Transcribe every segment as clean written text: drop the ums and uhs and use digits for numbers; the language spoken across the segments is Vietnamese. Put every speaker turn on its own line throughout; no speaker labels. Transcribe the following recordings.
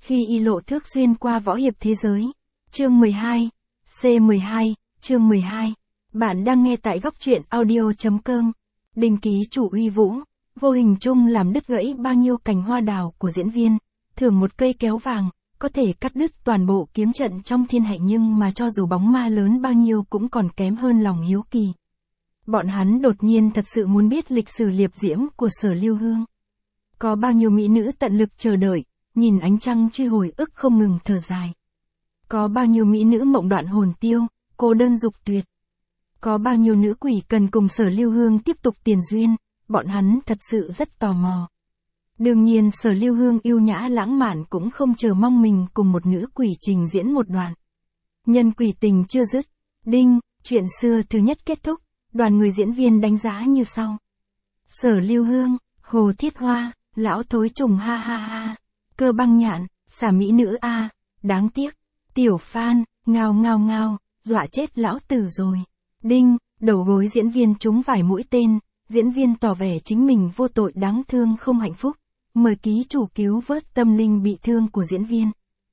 Khi Y Lộ Thước xuyên qua võ hiệp thế giới. Chương 12. C12, chương 12. Bạn đang nghe tại góc truyện audio.com. Đinh ký chủ uy vũ, vô hình chung làm đứt gãy bao nhiêu cành hoa đào của diễn viên, thường một cây kéo vàng, có thể cắt đứt toàn bộ kiếm trận trong thiên hạ, nhưng mà cho dù bóng ma lớn bao nhiêu cũng còn kém hơn lòng hiếu kỳ. Bọn hắn đột nhiên thật sự muốn biết lịch sử liệp diễm của Sở Lưu Hương. Có bao nhiêu mỹ nữ tận lực chờ đợi, nhìn ánh trăng truy hồi ức không ngừng thở dài. Có bao nhiêu mỹ nữ mộng đoạn hồn tiêu, cô đơn dục tuyệt. Có bao nhiêu nữ quỷ cần cùng Sở Lưu Hương tiếp tục tiền duyên, bọn hắn thật sự rất tò mò. Đương nhiên Sở Lưu Hương yêu nhã lãng mạn cũng không chờ mong mình cùng một nữ quỷ trình diễn một đoạn. Nhân quỷ tình chưa dứt, đinh, chuyện xưa thứ nhất kết thúc, đoàn người diễn viên đánh giá như sau. Sở Lưu Hương, Hồ Thiết Hoa, lão thối trùng ha ha ha, Cơ Băng Nhạn, xả mỹ nữ a, đáng tiếc, Tiểu Phan, ngao ngao ngao, dọa chết lão tử rồi. Đinh, đầu gối diễn viên trúng vài mũi tên, diễn viên tỏ vẻ chính mình vô tội đáng thương không hạnh phúc, mời ký chủ cứu vớt tâm linh bị thương của diễn viên.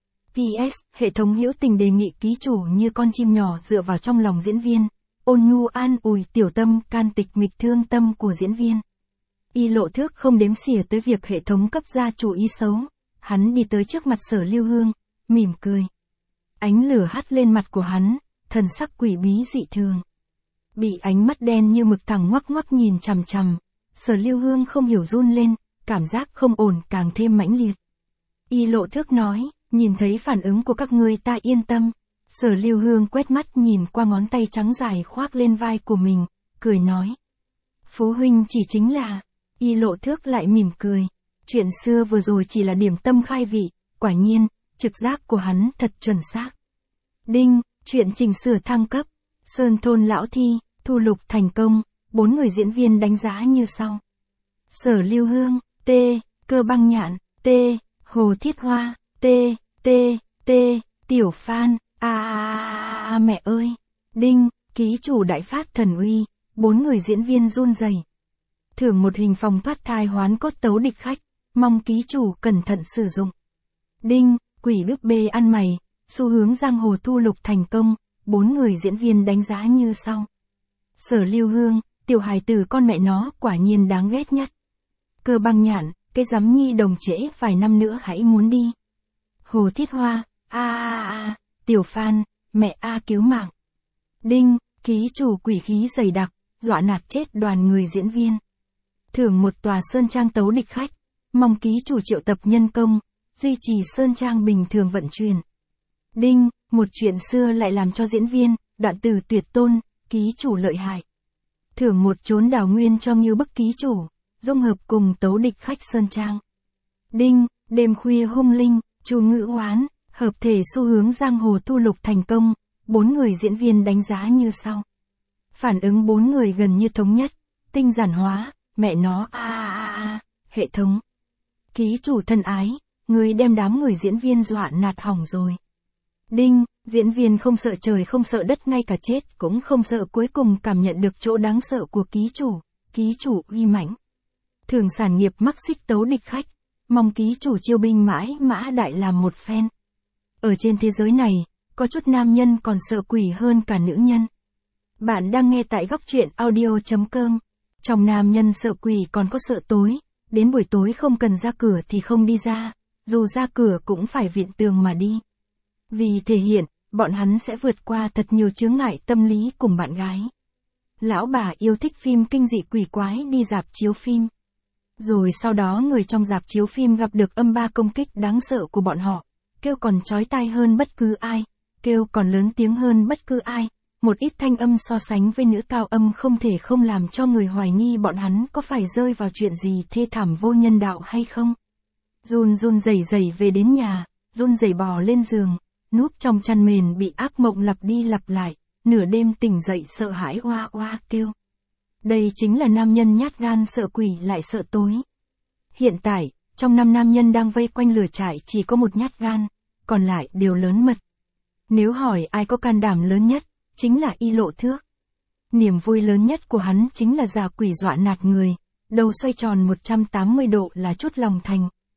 PS, hệ thống hữu tình đề nghị ký chủ như con chim nhỏ dựa vào trong lòng diễn viên, ôn nhu an ủi tiểu tâm can tịch mịch thương tâm của diễn viên. Y Lộ Thước không đếm xỉa tới việc hệ thống cấp ra chủ ý xấu, hắn đi tới trước mặt Sở Lưu Hương, mỉm cười. Ánh lửa hắt lên mặt của hắn, thần sắc quỷ bí dị thường. Bị ánh mắt đen như mực thẳng ngoắc ngoắc nhìn chằm chằm, Sở Lưu Hương không hiểu run lên, cảm giác không ổn càng thêm mãnh liệt. Y Lộ Thước nói, nhìn thấy phản ứng của các ngươi ta yên tâm. Sở Lưu Hương quét mắt nhìn qua ngón tay trắng dài khoác lên vai của mình, cười nói. Phú huynh chỉ chính là, Y Lộ Thước lại mỉm cười. Chuyện xưa vừa rồi chỉ là điểm tâm khai vị, quả nhiên, trực giác của hắn thật chuẩn xác. Đinh, chuyện chỉnh sửa thăng cấp, Sơn Thôn Lão Thi, thu lục thành công, 4 người diễn viên đánh giá như sau. Sở Lưu Hương, T, Cơ Băng Nhạn, T, Hồ Thiết Hoa, T, Tiểu Phan, mẹ ơi. Đinh, ký chủ đại phát thần uy, 4 người diễn viên run rẩy. Thưởng một hình phòng thoát thai hoán cốt tấu địch khách, mong ký chủ cẩn thận sử dụng. Đinh, quỷ búp bê ăn mày, xu hướng giang hồ thu lục thành công, 4 người diễn viên đánh giá như sau. Sở Lưu Hương, tiểu hài tử con mẹ nó quả nhiên đáng ghét nhất. Cơ Băng Nhạn, cái giám nhi đồng trễ vài năm nữa hãy muốn đi. Hồ Thiết Hoa, Tiểu Phan, mẹ cứu mạng. Đinh, ký chủ quỷ khí dày đặc, dọa nạt chết đoàn người diễn viên. Thưởng một tòa sơn trang tấu địch khách, mong ký chủ triệu tập nhân công, duy trì sơn trang bình thường vận chuyển. Đinh, một chuyện xưa lại làm cho diễn viên, đoạn từ tuyệt tôn, ký chủ lợi hại. Thưởng một chốn đào nguyên cho Ngưu Bức ký chủ, dung hợp cùng tấu địch khách sơn trang. Đinh, đêm khuya hung linh, Chu Ngữ Hoán, hợp thể xu hướng giang hồ thu lục thành công, 4 người diễn viên đánh giá như sau. Phản ứng 4 người gần như thống nhất, tinh giản hóa, mẹ nó hệ thống. Ký chủ thân ái, người đem đám người diễn viên dọa nạt hỏng rồi. Đinh, diễn viên không sợ trời không sợ đất ngay cả chết cũng không sợ, cuối cùng cảm nhận được chỗ đáng sợ của ký chủ uy mãnh. Thưởng sản nghiệp mắc xích tấu địch khách, mong ký chủ chiêu binh mãi mã đại làm một phen. Ở trên thế giới này, có chút nam nhân còn sợ quỷ hơn cả nữ nhân. Bạn đang nghe tại góc truyện audio.com. Trong nam nhân sợ quỷ còn có sợ tối, đến buổi tối không cần ra cửa thì không đi ra, dù ra cửa cũng phải viện tường mà đi. Vì thể hiện, bọn hắn sẽ vượt qua thật nhiều chướng ngại tâm lý cùng bạn gái. Lão bà yêu thích phim kinh dị quỷ quái đi rạp chiếu phim. Rồi sau đó người trong rạp chiếu phim gặp được âm ba công kích đáng sợ của bọn họ, kêu còn chói tai hơn bất cứ ai, kêu còn lớn tiếng hơn bất cứ ai. Một ít thanh âm so sánh với nữ cao âm không thể không làm cho người hoài nghi bọn hắn có phải rơi vào chuyện gì thê thảm vô nhân đạo hay không. Run rẩy về đến nhà, run rẩy bò lên giường, núp trong chăn mền bị ác mộng lặp đi lặp lại, nửa đêm tỉnh dậy sợ hãi oa kêu. Đây chính là nam nhân nhát gan sợ quỷ lại sợ tối. Hiện tại, trong 5 nam nhân đang vây quanh lửa trại chỉ có một nhát gan, còn lại đều lớn mật. Nếu hỏi ai có can đảm lớn nhất, chính là Y Lộ Thước. Niềm vui lớn nhất của hắn chính là giả quỷ dọa nạt người, đầu xoay tròn 180 độ là chút lòng thành,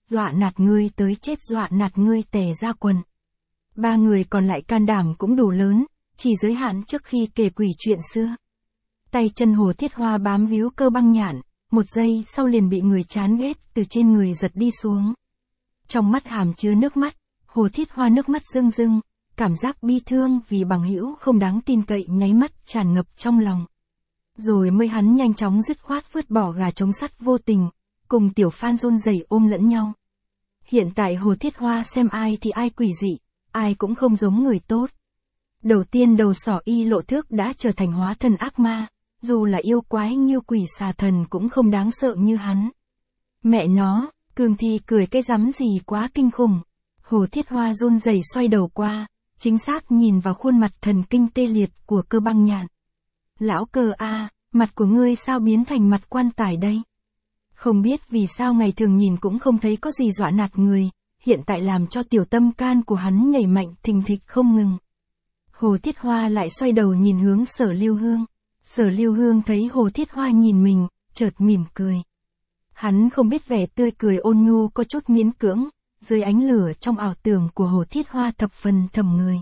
dọa nạt ngươi tới chết, dọa nạt ngươi tè ra quần. 3 người còn lại can đảm cũng đủ lớn, chỉ giới hạn trước khi kể quỷ chuyện xưa. Tay chân Hồ Thiết Hoa bám víu Cơ Băng Nhạn, một giây sau liền bị người chán ghét từ trên người giật đi xuống. Trong mắt hàm chứa nước mắt, Hồ Thiết Hoa nước mắt rưng rưng, cảm giác bi thương vì bằng hữu không đáng tin cậy nháy mắt tràn ngập trong lòng. Rồi mới hắn nhanh chóng dứt khoát vứt bỏ gà trống sắt vô tình, cùng Tiểu Phan run rẩy ôm lẫn nhau. Hiện tại Hồ Thiết Hoa xem ai thì ai quỷ dị, ai cũng không giống người tốt. Đầu tiên đầu sỏ Y Lộ Thước đã trở thành hóa thân ác ma, dù là yêu quái nghiêu quỷ xà thần cũng không đáng sợ như hắn. Mẹ nó, Cường thì cười cái rắm gì quá kinh khủng. Hồ Thiết Hoa run rẩy xoay đầu qua, chính xác nhìn vào khuôn mặt thần kinh tê liệt của Cơ Băng Nhạn. Lão Cơ a, mặt của ngươi sao biến thành mặt quan tài đây? Không biết vì sao ngày thường nhìn cũng không thấy có gì dọa nạt người, hiện tại làm cho tiểu tâm can của hắn nhảy mạnh thình thịch không ngừng. Hồ Thiết Hoa lại xoay đầu nhìn hướng Sở Lưu Hương. Sở Lưu Hương thấy Hồ Thiết Hoa nhìn mình, chợt mỉm cười. Hắn không biết vẻ tươi cười ôn nhu có chút miễn cưỡng, dưới ánh lửa trong ảo tưởng của Hồ Thiết Hoa thập phần thầm người.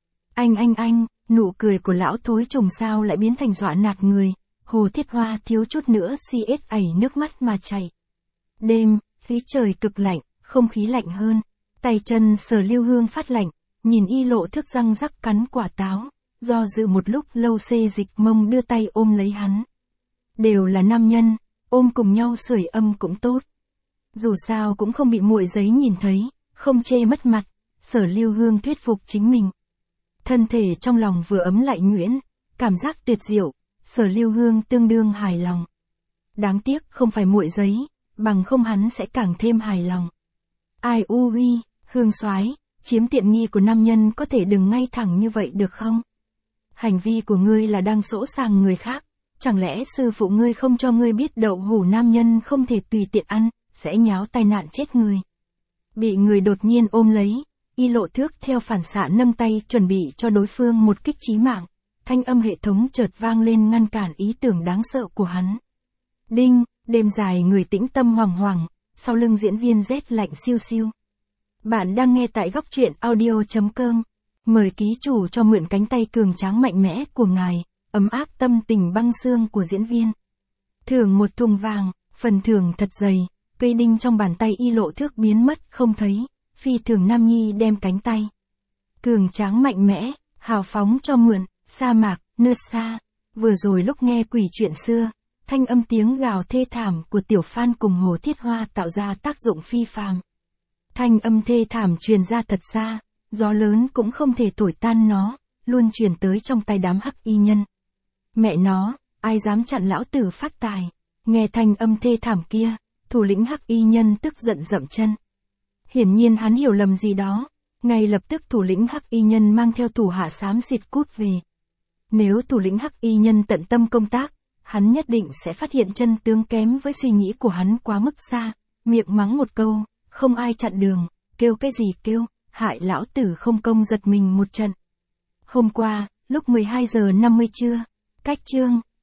Anh, nụ cười của lão thối trùng sao lại biến thành dọa nạt người. Hồ Thiết Hoa thiếu chút nữa xiết ẩy nước mắt mà chảy. Đêm, khí trời cực lạnh, không khí lạnh hơn. Tay chân Sở Lưu Hương phát lạnh, nhìn Y Lộ Thước răng rắc cắn quả táo, do dự một lúc lâu xê dịch mông đưa tay ôm lấy hắn. Đều là nam nhân, ôm cùng nhau sưởi âm cũng tốt. Dù sao cũng không bị muội giấy nhìn thấy, không chê mất mặt, Sở Lưu Hương thuyết phục chính mình. Thân thể trong lòng vừa ấm lại nhuyễn, cảm giác tuyệt diệu, Sở Lưu Hương tương đương hài lòng. Đáng tiếc không phải muội giấy, bằng không hắn sẽ càng thêm hài lòng. Ai u uy, Hương soái, chiếm tiện nghi của nam nhân có thể đừng ngay thẳng như vậy được không? Hành vi của ngươi là đang sỗ sàng người khác, chẳng lẽ sư phụ ngươi không cho ngươi biết đậu hũ nam nhân không thể tùy tiện ăn, sẽ nháo tai nạn chết người. Bị người đột nhiên ôm lấy, Y Lộ Thước theo phản xạ nâng tay chuẩn bị cho đối phương một kích chí mạng, thanh âm hệ thống chợt vang lên ngăn cản ý tưởng đáng sợ của hắn. Đinh, đêm dài người tĩnh tâm hoảng hoảng, sau lưng diễn viên rét lạnh siêu siêu. Bạn đang nghe tại góc truyện audio.com. Mời ký chủ cho mượn cánh tay cường tráng mạnh mẽ của ngài, ấm áp tâm tình băng xương của diễn viên. Thưởng một thùng vàng, phần thưởng thật dày, cây đinh trong bàn tay Y Lộ Thước biến mất không thấy, phi thường nam nhi đem cánh tay. Cường tráng mạnh mẽ, hào phóng cho mượn, sa mạc, nơi xa. Vừa rồi lúc nghe quỷ chuyện xưa, thanh âm tiếng gào thê thảm của Tiểu Phan cùng Hồ Thiết Hoa tạo ra tác dụng phi phàm. Thanh âm thê thảm truyền ra thật xa, gió lớn cũng không thể thổi tan nó, luôn truyền tới trong tay đám hắc y nhân. Mẹ nó, ai dám chặn lão tử phát tài? Nghe thanh âm thê thảm kia, thủ lĩnh hắc y nhân tức giận dậm chân. Hiển nhiên hắn hiểu lầm gì đó, ngay lập tức thủ lĩnh hắc y nhân mang theo thủ hạ xám xịt cút về. Nếu thủ lĩnh hắc y nhân tận tâm công tác, hắn nhất định sẽ phát hiện chân tướng kém với suy nghĩ của hắn quá mức xa, miệng mắng một câu, không ai chặn đường, kêu cái gì kêu, hại lão tử không công giật mình một trận. Hôm qua, lúc 12 giờ 50 trưa, cách chương,